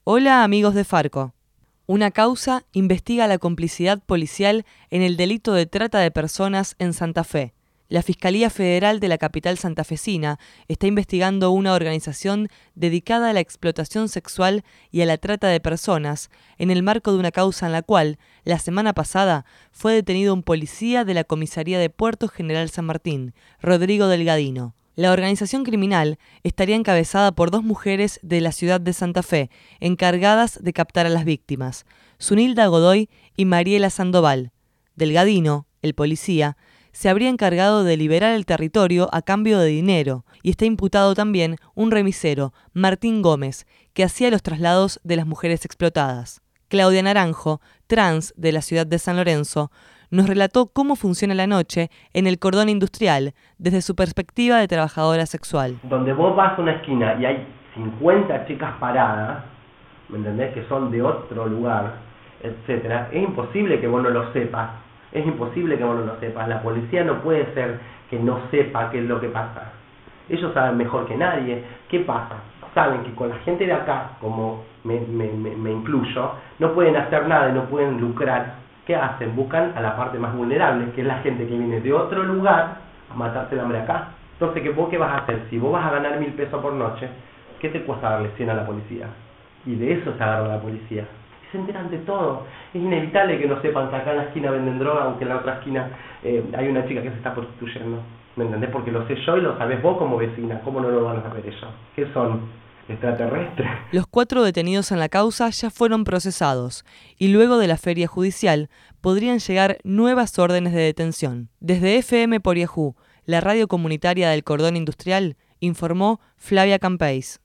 Hola amigos de Farco. Una causa investiga la complicidad policial en el delito de trata de personas en Santa Fe. La Fiscalía Federal de la capital santafesina está investigando una organización dedicada a la explotación sexual y a la trata de personas en el marco de una causa en la cual, la semana pasada, fue detenido un policía de la comisaría de Puerto General San Martín, Rodrigo Delgadino. La organización criminal estaría encabezada por 2 mujeres de la ciudad de Santa Fe, encargadas de captar a las víctimas, Zunilda Godoy y Mariela Sandoval. Delgadino, el policía, se habría encargado de liberar el territorio a cambio de dinero, y está imputado también un remisero, Martín Gómez, que hacía los traslados de las mujeres explotadas. Claudia Naranjo, trans de la ciudad de San Lorenzo, nos relató cómo funciona la noche en el cordón industrial desde su perspectiva de trabajadora sexual. Donde vos vas a una esquina y hay 50 chicas paradas, ¿me entendés? Que son de otro lugar, etcétera, es imposible que vos no lo sepas. Es imposible que vos no lo sepas. La policía no puede ser que no sepa qué es lo que pasa. Ellos saben mejor que nadie qué pasa. Saben que con la gente de acá, como me incluyo, no pueden hacer nada y no pueden lucrar. ¿Qué hacen? Buscan a la parte más vulnerable, que es la gente que viene de otro lugar a matarse de hambre acá. Entonces, ¿vos qué vas a hacer? Si vos vas a ganar 1.000 pesos por noche, ¿qué te cuesta darle 100 a la policía? Y de eso se agarra la policía. Y se enteran de todo. Es inevitable que no sepan que acá en la esquina venden droga, aunque en la otra esquina hay una chica que se está prostituyendo. ¿Me entendés? Porque lo sé yo y lo sabés vos como vecina. ¿Cómo no lo van a saber ellos? ¿Qué son? ¿Extraterrestres? Los 4 detenidos en la causa ya fueron procesados y luego de la feria judicial podrían llegar nuevas órdenes de detención. Desde FM por Yahoo, la radio comunitaria del Cordón Industrial, informó Flavia Campeis.